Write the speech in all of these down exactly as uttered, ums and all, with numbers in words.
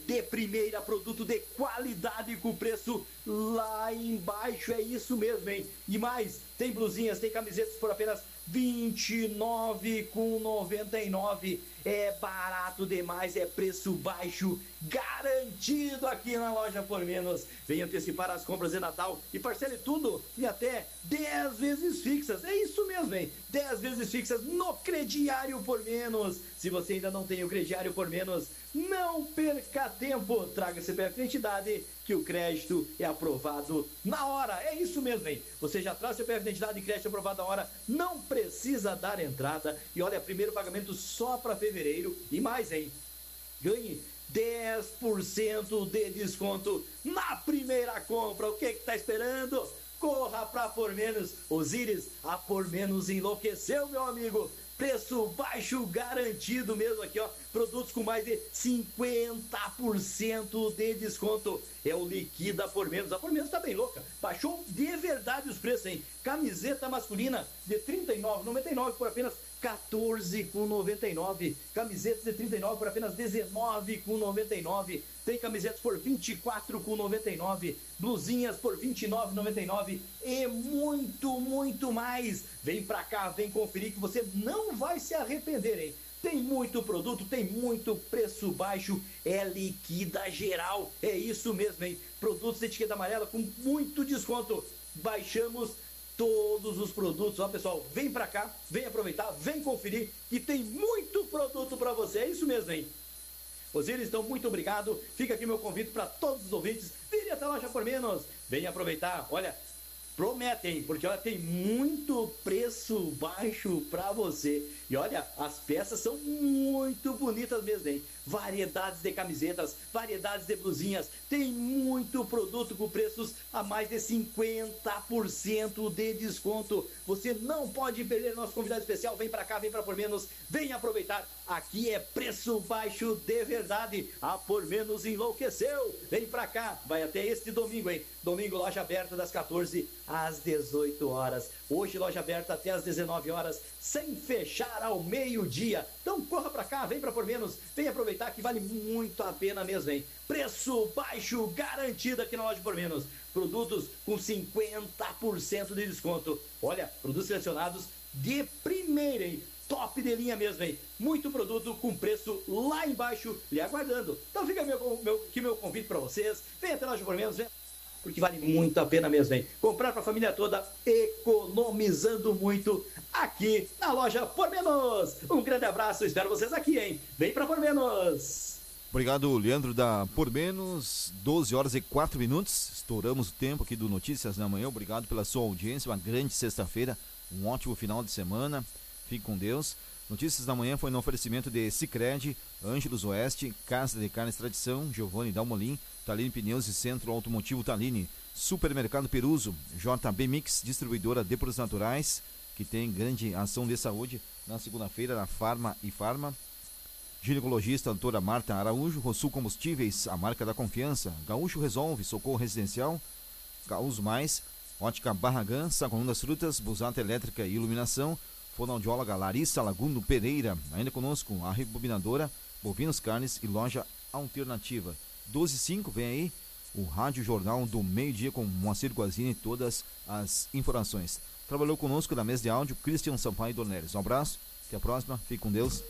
de primeira, produto de qualidade com preço lá embaixo, é isso mesmo, hein? E mais, tem blusinhas, tem camisetas por apenas vinte e nove reais e noventa e nove centavos. É barato demais, é preço baixo, garantido aqui na Loja Por Menos. Venha antecipar as compras de Natal e parcele tudo em até dez vezes fixas. É isso mesmo, hein? dez vezes fixas no crediário Por Menos. Se você ainda não tem o crediário Por Menos, não perca tempo. Traga C P F de identidade que o crédito é aprovado na hora. É isso mesmo, hein? Você já traz C P F de identidade e crédito aprovado na hora. Não precisa dar entrada. E olha, primeiro pagamento só para fevereiro. E mais, hein? Ganhe dez por cento de desconto na primeira compra. O que que tá esperando? Corra para Por Menos. Osíris, a Por Menos enlouqueceu, meu amigo. Preço baixo garantido mesmo aqui, ó. Produtos com mais de cinquenta por cento de desconto. É o Liquida Por Menos. A Por Menos tá bem louca. Baixou de verdade os preços, hein? Camiseta masculina de trinta e nove reais e noventa e nove centavos por apenas quatorze reais e noventa e nove centavos. Camisetas de trinta e nove reais por apenas dezenove reais e noventa e nove centavos. Tem camisetas por vinte e quatro reais e noventa e nove centavos. Blusinhas por vinte e nove reais e noventa e nove centavos. E muito, muito mais. Vem pra cá, vem conferir que você não vai se arrepender, hein? Tem muito produto, tem muito preço baixo, é liquida geral, é isso mesmo, hein? Produtos de etiqueta amarela com muito desconto. Baixamos todos os produtos, ó pessoal, vem pra cá, vem aproveitar, vem conferir e tem muito produto pra você, é isso mesmo, hein? Osíris, então muito obrigado, fica aqui meu convite para todos os ouvintes, virem até a Loja Por Menos, venha aproveitar, olha, prometem, porque olha, tem muito preço baixo pra você. E olha, as peças são muito bonitas mesmo, hein? Variedades de camisetas, variedades de blusinhas, tem muito produto com preços a mais de cinquenta por cento de desconto. Você não pode perder nosso convidado especial. Vem pra cá, vem pra Por Menos, vem aproveitar. Aqui é preço baixo de verdade. A Por Menos enlouqueceu. Vem pra cá, vai até este domingo, hein? Domingo, loja aberta das quatorze às dezoito horas. Hoje, loja aberta até às dezenove horas, sem fechar ao meio-dia. Então corra pra cá, vem pra Por Menos, vem aproveitar que vale muito a pena mesmo, hein? Preço baixo garantido aqui na Loja Por Menos. Produtos com cinquenta por cento de desconto. Olha, produtos selecionados de primeira, hein? Top de linha mesmo, hein? Muito produto com preço lá embaixo lhe aguardando. Então fica meu, meu, aqui meu convite pra vocês. Vem até a Loja Por Menos, vem, porque vale muito a pena mesmo, hein? Comprar para a família toda, economizando muito aqui na Loja Por Menos. Um grande abraço, espero vocês aqui, hein? Vem para Por Menos. Obrigado, Leandro da Por Menos, doze horas e quatro minutos, estouramos o tempo aqui do Notícias da Manhã. Obrigado pela sua audiência, uma grande sexta-feira, um ótimo final de semana, fique com Deus. Notícias da Manhã foi no oferecimento de Sicredi, Ângelos Oeste, Casa de Carnes Tradição, Giovanni Dalmolin, Talini Pneus e Centro Automotivo Talini, Supermercado Peruso, J B Mix, distribuidora de produtos naturais, que tem grande ação de saúde na segunda-feira na Farma e Farma. Ginecologista doutora Marta Araújo, Rosul Combustíveis, a marca da confiança, Gaúcho Resolve, Socorro Residencial, Gaúcho Mais, Ótica Barragã, Sacolão das Frutas, Busata Elétrica e Iluminação, fonoaudióloga Larissa Laguno Pereira, ainda conosco a rebobinadora, Bovinos Carnes e Loja Alternativa. doze e cinco, vem aí o Rádio Jornal do Meio-Dia com Moacir Guazini e todas as informações. Trabalhou conosco na mesa de áudio Cristian Sampaio Dornelles. Um abraço, até a próxima, fique com Deus.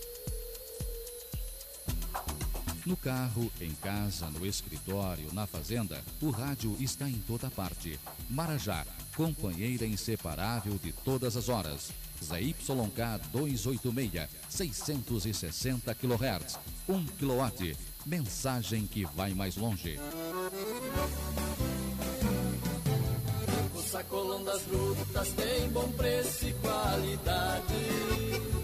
No carro, em casa, no escritório, na fazenda, o rádio está em toda parte. Marajá, companheira inseparável de todas as horas. Z Y K duzentos e oitenta e seis, seiscentos e sessenta quilohertz, um quilowatt. Mensagem que vai mais longe. O sacolão das frutas tem bom preço e qualidade.